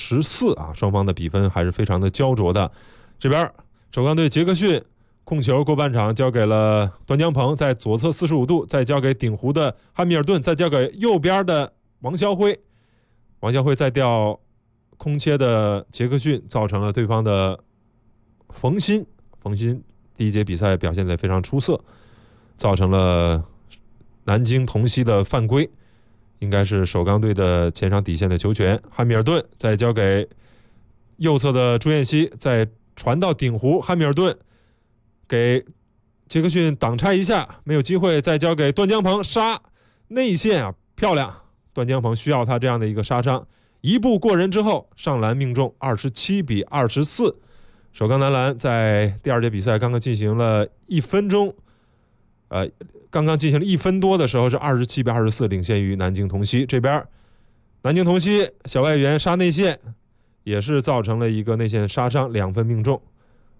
24啊，双方的比分还是非常的焦灼的。这边首钢队杰克逊控球过半场交给了段江鹏，在左侧45度，再交给顶弧的汉密尔顿，再交给右边的王霄辉，王霄辉再掉空切的杰克逊，造成了对方的冯鑫第1节比赛表现得非常出色，造成了南京同曦的犯规，应该是首钢队的前场底线的球权。汉密尔顿再交给右侧的朱彦曦，再传到顶弧，汉密尔顿给杰克逊挡拆一下，没有机会，再交给段江鹏杀内线啊，漂亮！段江鹏需要他这样的一个杀伤。一步过人之后上篮命中27比24，首钢男篮在第2节比赛刚刚进行了1分钟，刚刚进行了1分多的时候是27比24领先于南京同曦。这边南京同曦小外援杀内线，也是造成了一个内线杀伤，2分命中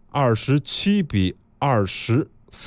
27比24，26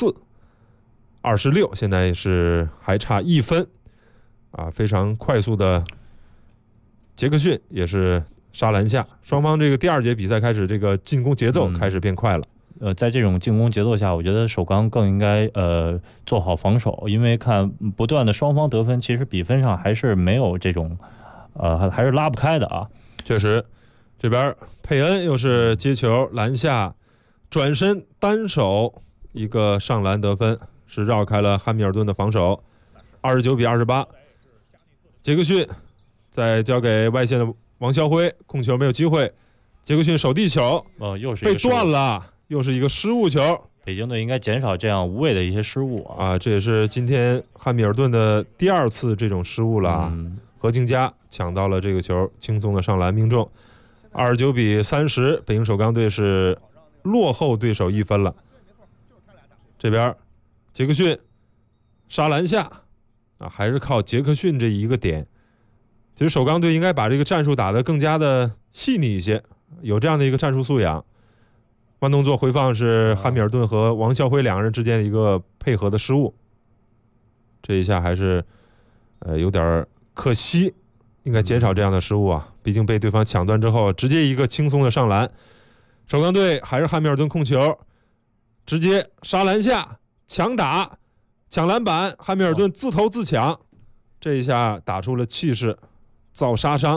现在是还差1分啊，非常快速的。杰克逊也是杀篮下，双方这个第2节比赛开始，这个进攻节奏开始变快了。 在这种进攻节奏下，我觉得首钢更应该做好防守，因为看不断的双方得分，其实比分上还是没有这种还是拉不开的啊。 确实，这边佩恩又是接球篮下，转身单手一个上篮得分，是绕开了汉密尔顿的防守，29比28。杰克逊再交给外线的王霄辉，控球没有机会，杰克逊手递球， 又是被断了，又是一个失误球。 北京队应该减少这样无谓的一些失误啊！这也是今天汉密尔顿的第2次这种失误了啊！何敬佳抢到了这个球，轻松的上篮命中，29比30，北京首钢队是落后对手1分了。这边杰克逊杀篮下啊，还是靠杰克逊这一个点。其实首钢队应该把这个战术打得更加的细腻一些，有这样的一个战术素养。慢动作回放是汉密尔顿和王霄辉2个人之间的一个配合的失误，这一下还是有点可惜，应该减少这样的失误啊。 毕竟被对方抢断之后，直接一个轻松的上篮。首钢队还是汉密尔顿控球，直接杀篮下强打抢篮板，汉密尔顿自投自抢，这一下打出了气势，造杀伤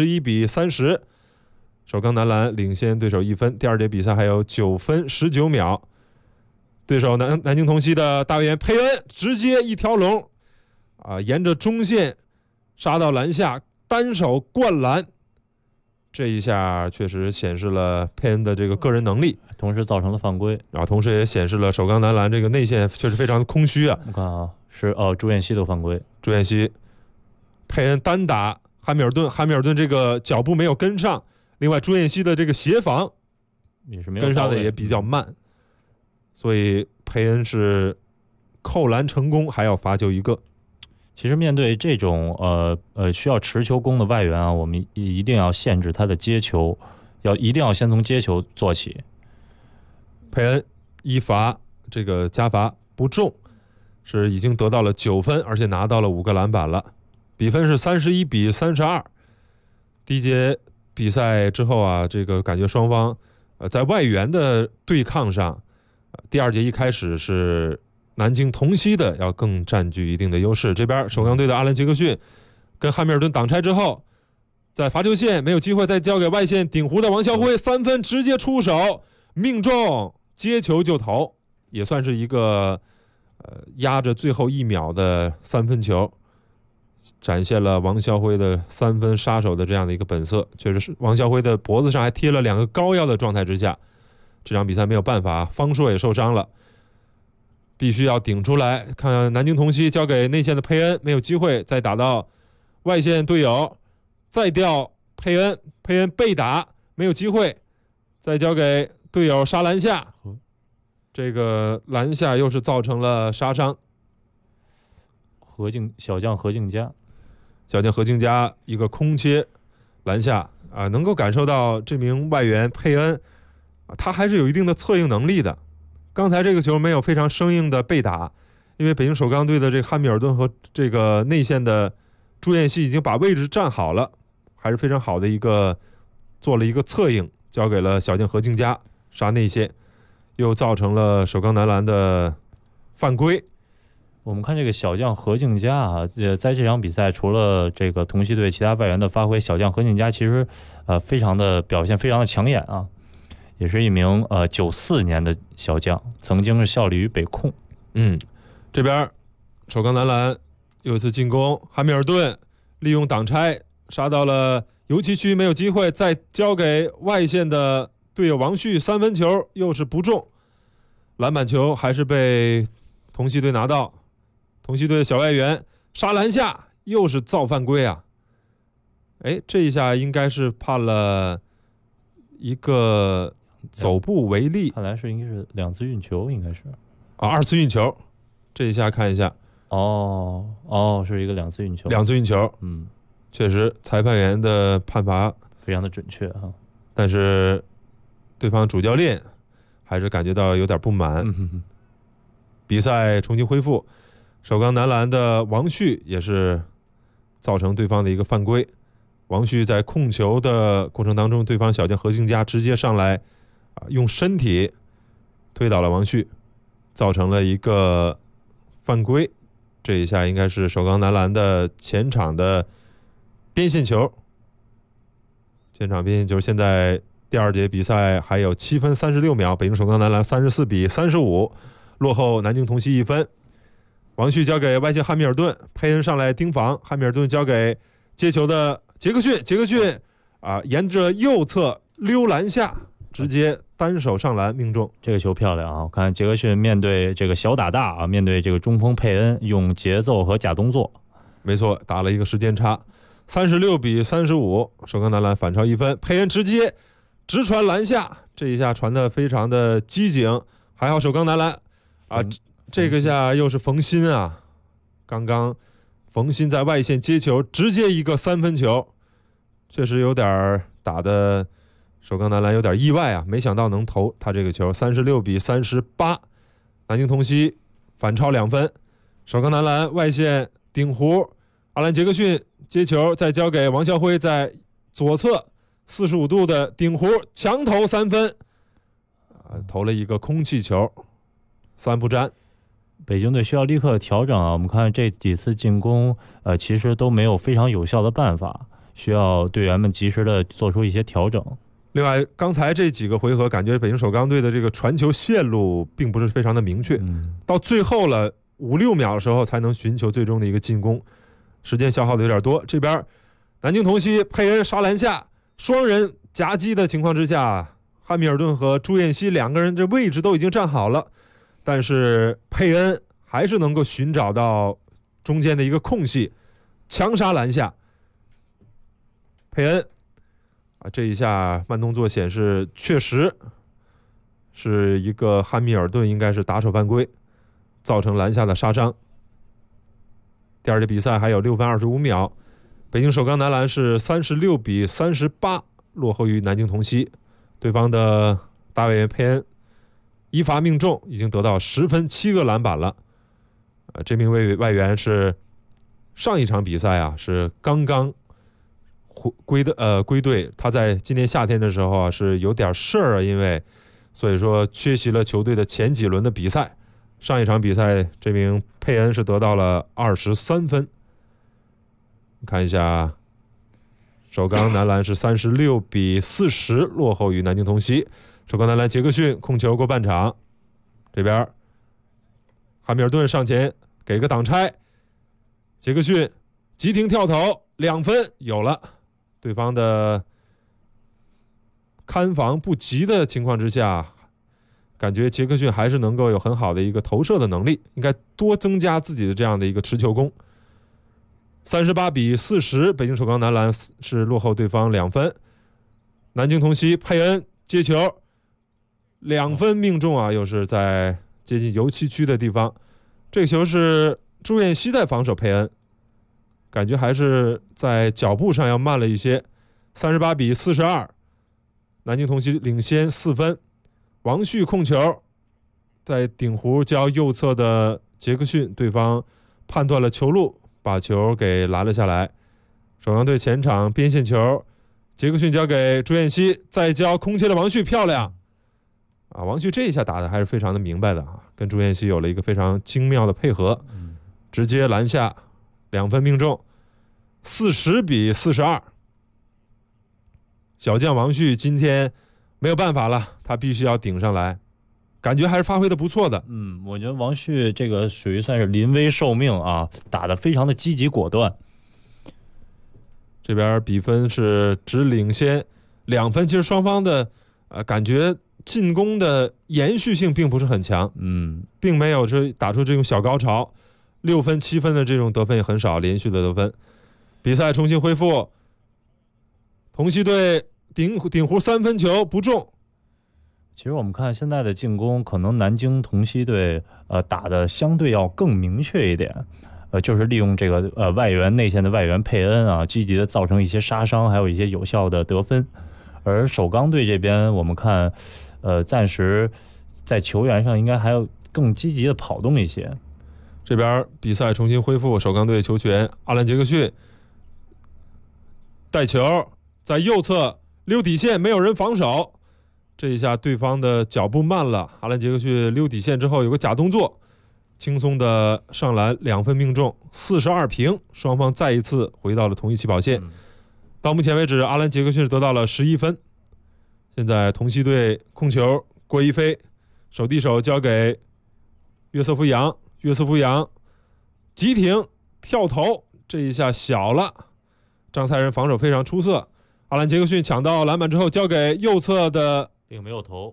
，31-30。首钢男篮领先对手1分。第二节比赛还有9分19秒，对手南京同曦的大外援佩恩直接一条龙沿着中线杀到篮下，单手灌篮，这一下确实显示了佩恩的这个个人能力， 同时造成了犯规， 同时也显示了首钢男篮这个内线确实非常的空虚啊。 我看啊，是朱彦西的犯规， 朱彦西，佩恩单打汉密尔顿，汉密尔顿这个脚步没有跟上，另外朱彦西的这个协防也是没有跟上的也比较慢，所以佩恩是扣篮成功，还要罚球一个。 其实面对这种需要持球攻的外援啊，我们一定要限制他的接球，一定要先从接球做起。 佩恩一罚这个加罚不中，是已经得到了9分，而且拿到了5个篮板了，比分是31-32。第一节比赛之后啊，这个感觉双方在外援的对抗上，第二节一开始是南京同曦的要更占据一定的优势。这边首钢队的阿兰杰克逊跟汉密尔顿挡拆之后，在罚球线没有机会，再交给外线顶弧的王啸辉，3分直接出手命中，接球就投，也算是一个压着最后1秒的3分球，展现了王啸辉的3分杀手的这样的一个本色。确实是王啸辉的脖子上还贴了2个膏药的状态之下，这场比赛没有办法，方硕也受伤了，必须要顶出来。看南京同曦交给内线的佩恩，没有机会，再打到外线队友，再调佩恩，佩恩被打没有机会，再交给队友杀篮下，这个篮下又是造成了杀伤。 小将何敬佳一个空切篮下能够感受到这名外援佩恩他还是有一定的策应能力的。刚才这个球没有非常生硬的被打，因为北京首钢队的这个汉密尔顿和这个内线的朱彦西已经把位置站好了，还是非常好的一个做了一个策应，交给了小将何敬佳杀内线，又造成了首钢男篮的犯规。 我们看这个小将何敬佳啊，在这场比赛除了这个同曦队其他外援的发挥，小将何敬佳其实表现非常的抢眼啊，也是一名94年的小将，曾经是效力于北控。 这边首钢男篮又一次进攻，汉密尔顿利用挡拆杀到了油漆区，没有机会，再交给外线的队友王旭，3分球又是不中，篮板球还是被同曦队拿到。同曦队的小外援杀篮下又是造犯规啊！这一下应该是判了一个走步违例， 看来是应该是2次运球，应该是 2次运球。这一下看一下， 是一个2次运球。 2次运球，确实裁判员的判罚非常的准确哈， 但是对方主教练还是感觉到有点不满。比赛重新恢复。首钢男篮的王旭也是造成对方的一个犯规，王旭在控球的过程当中，对方小将何敬佳直接上来用身体推倒了王旭，造成了一个犯规。这一下应该是首钢男篮的前场的边线球，现在第二节比赛还有7分36秒，北京首钢男篮34-35落后南京同曦1分。王旭交给外线汉密尔顿，佩恩上来盯防，汉密尔顿交给接球的杰克逊，沿着右侧溜篮下，直接单手上篮命中。 这个球漂亮啊！我看杰克逊面对这个小打大啊，面对这个中锋佩恩，用节奏和假动作， 没错，打了一个时间差，36-35，首钢男篮反超1分。佩恩直接直传篮下，这一下传的非常的机警，还好首钢男篮这个下又是冯鑫啊！刚刚冯鑫在外线接球，直接一个3分球，确实有点打的首钢男篮有点意外啊，没想到能投他这个球。36-38，南京同曦反超2分。首钢男篮外线顶弧，阿兰杰克逊接球，再交给王啸辉，在左侧45度的顶弧强投3分，投了一个空气球，3不沾。 北京队需要立刻调整啊！我们看这几次进攻，其实都没有非常有效的办法，需要队员们及时的做出一些调整。 另外，刚才这几个回合，感觉北京首钢队的这个传球线路并不是非常的明确，到最后了5-6秒的时候才能寻求最终的一个进攻，时间消耗的有点多。这边南京同曦佩恩杀篮下，双人夹击的情况之下，汉密尔顿和朱彦西2个人这位置都已经站好了，但是佩恩还是能够寻找到中间的一个空隙，强杀篮下。佩恩这一下慢动作显示确实是一个汉密尔顿应该是打手犯规，造成篮下的杀伤。第二节比赛还有6分25秒，北京首钢男篮是36-38落后于南京同曦，对方的大外援佩恩一罚命中，已经得到10分7个篮板了。这名外援是上一场比赛是刚刚归队，他在今年夏天的时候是有点事儿，因为所以说缺席了球队的前几轮的比赛。上一场比赛这名佩恩是得到了23分。看一下首钢男篮是36-40落后于南京同曦。首钢男篮杰克逊控球过半场，这边汉密尔顿上前给个挡拆，杰克逊急停跳投2分有了。对方的看防不及的情况之下，感觉杰克逊还是能够有很好的一个投射的能力，应该多增加自己的这样的一个持球攻。38-40，北京首钢男篮是落后对方2分。南京同曦佩恩接球2分命中又是在接近油漆区的地方。这个球是朱彦西在防守佩恩，感觉还是在脚步上要慢了一些。38-42，南京同曦领先4分。王旭控球在顶弧交右侧的杰克逊，对方判断了球路，把球给拦了下来。首钢队前场边线球，杰克逊交给朱彦西，再交空切的王旭，漂亮王旭这一下打的还是非常的明白的跟朱彦西有了一个非常精妙的配合，直接篮下2分命中。40-42，小将王旭今天没有办法了，他必须要顶上来，感觉还是发挥的不错的。 我觉得王旭这个属于算是临危受命打得非常的积极果断。 这边比分是只领先2分，其实双方的感觉进攻的延续性并不是很强，并没有打出这种小高潮，6分7分的这种得分也很少，连续的得分。比赛重新恢复，同曦队顶弧3分球不中。 其实我们看现在的进攻，可能南京同曦队打的相对要更明确一点，就是利用这个外援内线的外援佩恩积极的造成一些杀伤，还有一些有效的得分。而首钢队这边，我们看暂时在球员上应该还要更积极的跑动一些。 这边比赛重新恢复，首钢队球权阿兰杰克逊带球在右侧溜底线，没有人防守，这一下对方的脚步慢了，阿兰杰克逊溜底线之后有个假动作，轻松的上篮2分命中，42平，双方再一次回到了同一起跑线。到目前为止，阿兰杰克逊得到了11分。现在同曦队控球郭一飞手递手交给约瑟夫杨，约瑟夫杨急停跳投，这一下小了，张才仁防守非常出色。阿兰杰克逊抢到篮板之后交给右侧的， 并没有投，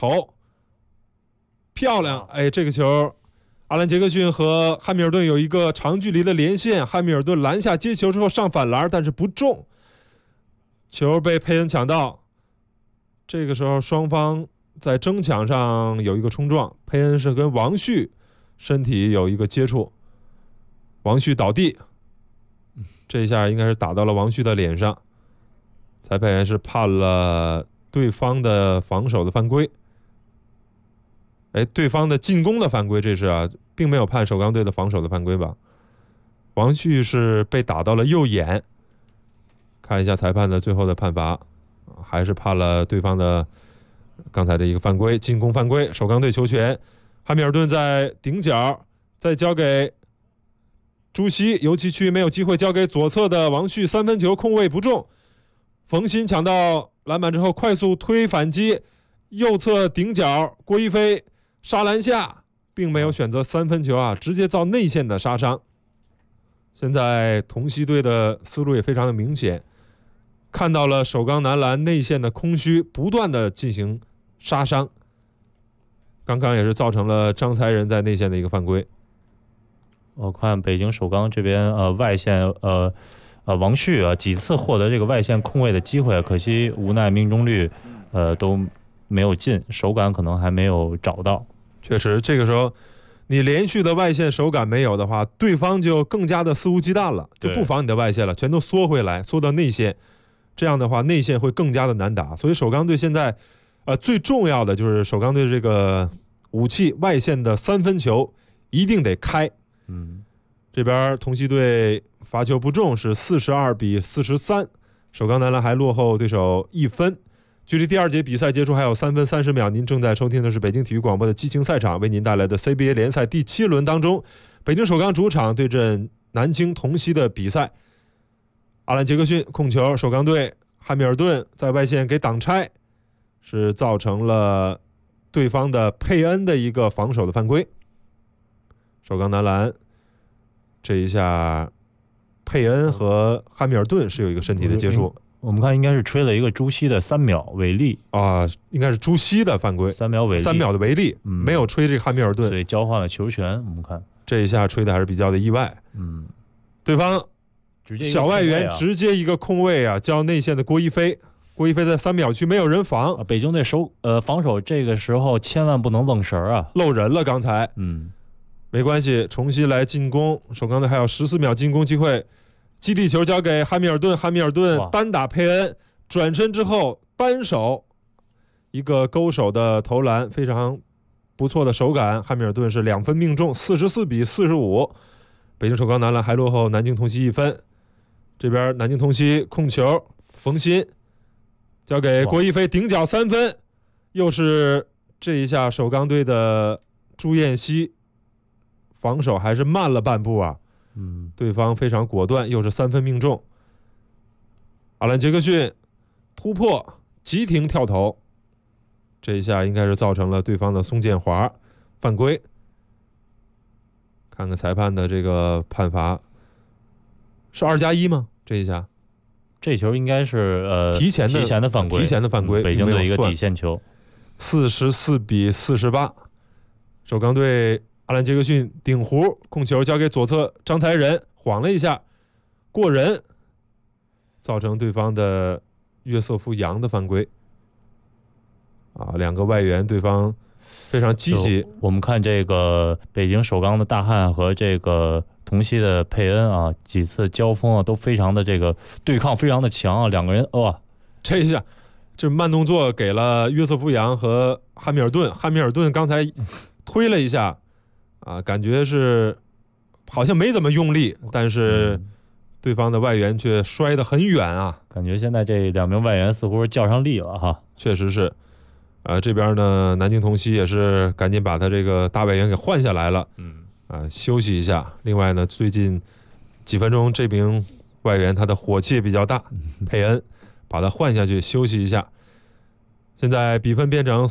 漂亮！这个球阿兰杰克逊和汉密尔顿有一个长距离的连线，汉密尔顿篮下接球之后上反篮，但是不中，球被佩恩抢到。这个时候双方在争抢上有一个冲撞，佩恩是跟王旭身体有一个接触，王旭倒地，这一下应该是打到了王旭的脸上，裁判员是判了对方的防守的犯规，对方的进攻的犯规，这是并没有判首钢队的防守的犯规吧？王旭是被打到了右眼， 看一下裁判的最后的判罚，还是判了对方的刚才的一个犯规，进攻犯规。首钢队球权，汉密尔顿在顶角，再交给朱熹，油漆区没有机会，交给左侧的王旭，三分球空位不中，冯鑫抢到篮板之后快速推反击，右侧顶角郭一飞杀篮下，并没有选择三分球啊，直接造内线的杀伤。现在同曦队的思路也非常的明显，看到了首钢男篮内线的空虚，不断的进行杀伤。刚刚也是造成了张才仁在内线的一个犯规。 我看北京首钢这边外线王旭啊几次获得这个外线空位的机会，可惜无奈命中率都没有进，手感可能还没有找到。 确实，这个时候你连续的外线手感没有的话，对方就更加的肆无忌惮了，就不防你的外线了，全都缩回来，缩到内线。这样的话，内线会更加的难打。所以首钢队现在最重要的就是首钢队这个武器外线的三分球一定得开。这边同曦队罚球不中，是42-43，首钢男篮还落后对手1分。距离第二节比赛结束还有3分30秒，您正在收听的是北京体育广播的激情赛场，为您带来的 CBA 联赛第7轮当中，北京首钢主场对阵南京同曦的比赛。阿兰杰克逊控球，首钢队汉密尔顿在外线给挡拆，是造成了对方的佩恩的一个防守的犯规。首钢男篮这一下佩恩和汉密尔顿是有一个身体的接触， 我们看应该是吹了一个朱熹的3秒违例啊，应该是朱熹的犯规 ，3秒违例 ，3秒的违例，没有吹这个汉密尔顿， 所以交换了球权。我们看这一下吹的还是比较的意外，对方小外援直接一个空位啊，交内线的郭一飞，郭一飞在3秒区没有人防， 北京队防守这个时候千万不能愣神啊， 漏人了刚才，没关系，重新来进攻，首钢队还有14秒进攻机会。基地球交给汉密尔顿，汉密尔顿单打佩恩，转身之后单手一个勾手的投篮，非常不错的手感。汉密尔顿是2分命中，44-45。北京首钢男篮还落后南京同曦1分。这边南京同曦控球，冯鑫交给郭一飞顶角3分，又是这一下首钢队的朱彦西防守还是慢了半步啊。对方非常果断，又是3分命中。阿兰杰克逊突破急停跳投，这一下应该是造成了对方的宋建华犯规。看看裁判的这个判罚，是2+1吗？这一下， 这球应该是提前的犯规，北京队一个底线球 ，44-48。首钢队阿兰杰克逊顶弧控球交给左侧张才仁，晃了一下过人，造成对方的约瑟夫杨的犯规。2个外援对方非常积极。 我们看这个北京首钢的大汉和这个同曦的佩恩啊，几次交锋啊都非常的这个对抗非常的强啊，两个人这一下这慢动作给了约瑟夫杨和汉密尔顿，汉密尔顿刚才推了一下感觉是好像没怎么用力，但是对方的外援却摔得很远啊！ 感觉现在这2名外援似乎是较上力了哈。 确实是，这边呢，南京同曦也是赶紧把他这个大外援给换下来了，休息一下。另外呢，最近几分钟这名外援他的火气比较大，佩恩把他换下去休息一下。现在比分变成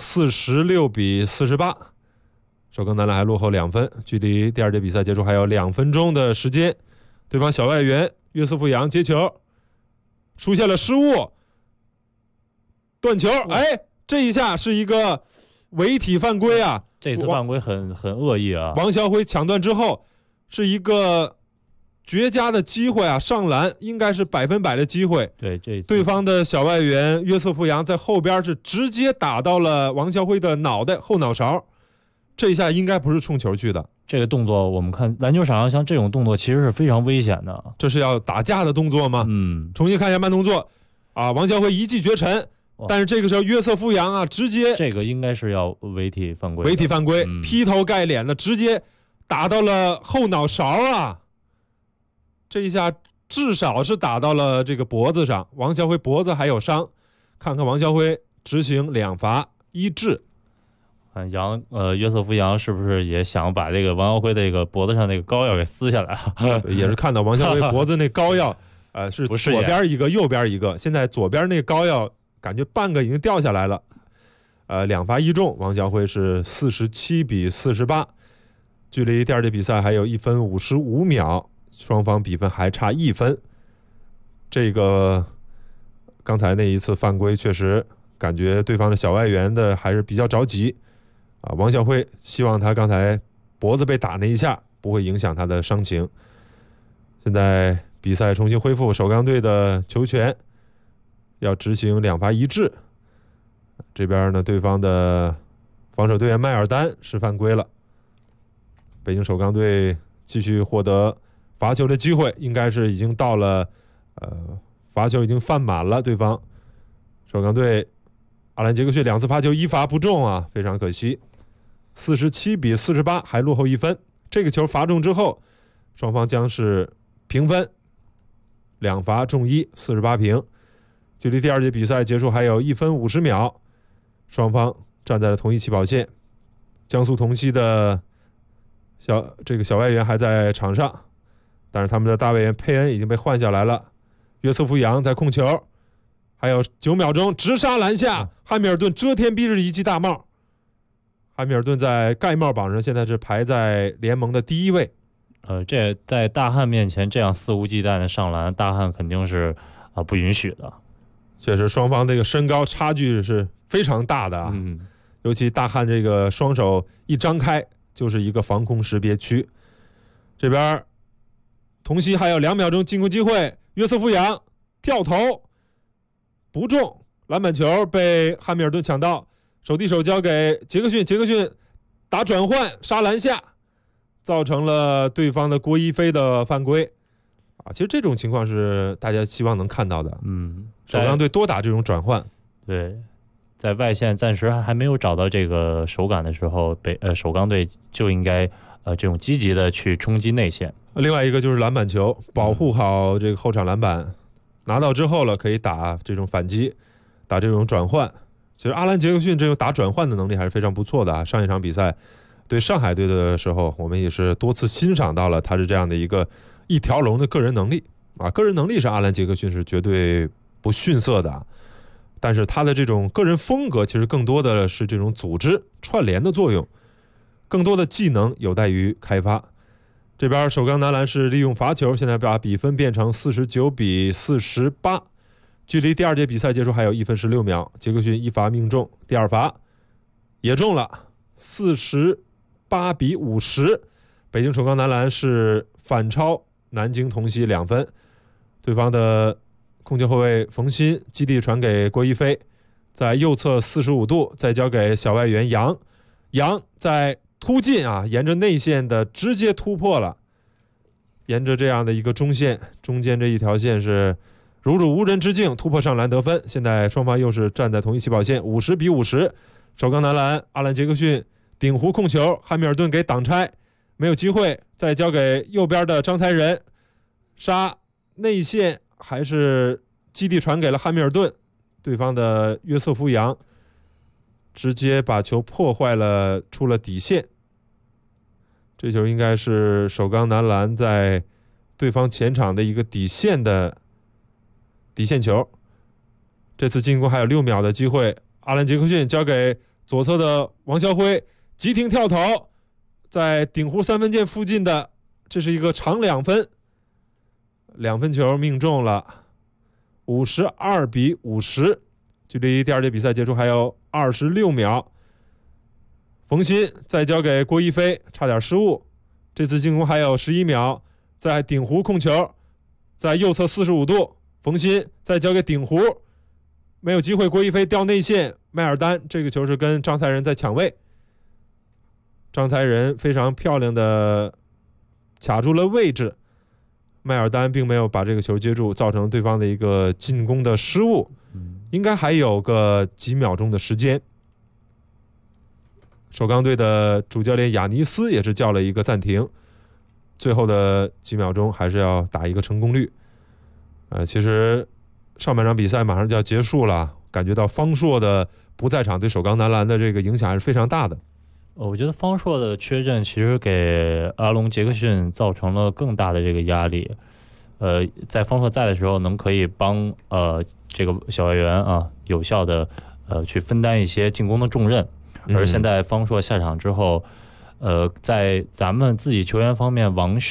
46-48。首钢男篮还落后2分，距离第二节比赛结束还有2分钟的时间。对方小外援约瑟夫杨接球，出现了失误，断球，这一下是一个违体犯规啊！ 这次犯规很恶意啊！ 王晓辉抢断之后，是一个绝佳的机会啊，上篮应该是100%的机会。对方的小外援约瑟夫杨在后边是直接打到了王晓辉的脑袋后脑勺。这一下应该不是冲球去的， 这个动作我们看篮球场上像这种动作其实是非常危险的。 这是要打架的动作吗？重新看一下慢动作王晓辉一骑绝尘，但是这个时候约瑟夫杨直接这个应该是要违体犯规， 劈头盖脸的直接打到了后脑勺啊！这一下至少是打到了这个脖子上，王啸辉脖子还有伤，看看王啸辉执行2罚1掷。 约瑟夫杨是不是也想把这个王啸辉这个脖子上那个膏药给撕下来啊？ 也是看到王啸辉脖子那膏药，是左边一个，右边一个。现在左边那膏药感觉半个已经掉下来了。2罚1中，王啸辉是47比48，距离第二节比赛还有1分55秒，双方比分还差1分。这个刚才那一次犯规确实感觉对方的小外援的还是比较着急。王啸辉希望他刚才脖子被打那一下不会影响他的伤情。现在比赛重新恢复，首钢队的球权要执行2罚1掷。这边呢，对方的防守队员迈尔丹是犯规了。北京首钢队继续获得罚球的机会，应该是已经到了罚球已经犯满了。对方首钢队阿兰杰克逊2次罚球1罚不中啊，非常可惜。47比48，还落后1分。这个球罚中之后，双方将是平分，2罚中1，48平。距离第二节比赛结束还有1分50秒，双方站在了同一起跑线。江苏铜锡的小外援还在场上，但是他们的大外援佩恩已经被换下来了。约瑟夫杨在控球，还有9秒钟直杀篮下，汉密尔顿遮天蔽日一记大帽。汉密尔顿在盖帽榜上现在是排在联盟的第1位。 这在大汉面前这样肆无忌惮的上篮，大汉肯定是不允许的。 确实，双方这个身高差距是非常大的啊。尤其大汉这个双手一张开就是一个防空识别区。这边铜锡还有2秒钟进攻机会，约瑟夫杨跳投不中，篮板球被汉密尔顿抢到，手递手交给杰克逊，杰克逊打转换杀篮下，造成了对方的郭一飞的犯规其实这种情况是大家希望能看到的。首钢队多打这种转换。 对，在外线暂时还没有找到这个手感的时候，首钢队就应该这种积极的去冲击内线。 另外一个就是篮板球，保护好这个后场篮板，拿到之后了可以打这种反击，打这种转换。其实阿兰杰克逊这种打转换的能力还是非常不错的上一场比赛对上海队的时候，我们也是多次欣赏到了他是这样的一条龙的个人能力个人能力是阿兰杰克逊是绝对不逊色的但是他的这种个人风格其实更多的是这种组织串联的作用，更多的技能有待于开发。这边首钢男篮是利用罚球，现在把比分变成49比48，距离第二节比赛结束还有1分16秒。杰克逊1罚命中，第2罚也中了，48比50。北京首钢男篮是反超南京铜锡2分。对方的控球后卫冯鑫基地传给郭一飞，在右侧45度，再交给小外援杨在突进沿着内线的直接突破了，沿着这样的一个中线，中间这一条线是如入无人之境，突破上篮得分。现在双方又是站在同一起跑线，50比50。首钢男篮阿兰杰克逊顶弧控球，汉密尔顿给挡拆，没有机会，再交给右边的张才仁，杀内线还是基地传给了汉密尔顿，对方的约瑟夫杨直接把球破坏了，出了底线。这球应该是首钢男篮在对方前场的一个底线球。这次进攻还有6秒的机会，阿兰杰克逊交给左侧的王啸辉，急停跳投，在顶弧3分线附近的，这是一个长2分，2分球命中了，52比50。距离第二节比赛结束还有26秒。冯鑫再交给郭一飞，差点失误。这次进攻还有11秒，在顶弧控球，在右侧45度，冯鑫再交给顶弧，没有机会，郭一飞掉内线，迈尔丹这个球是跟张才仁在抢位，张才仁非常漂亮的卡住了位置，迈尔丹并没有把这个球接住，造成对方的一个进攻的失误。应该还有个几秒钟的时间。首钢队的主教练亚尼斯也是叫了一个暂停，最后的几秒钟还是要打一个成功率。 其实上半场比赛马上就要结束了，感觉到方硕的不在场对首钢男篮的这个影响还是非常大的。 我觉得方硕的缺阵其实给阿隆杰克逊造成了更大的这个压力。在方硕在的时候，可以帮这个小外援啊有效的去分担一些进攻的重任，而现在方硕下场之后，在咱们自己球员方面，王旭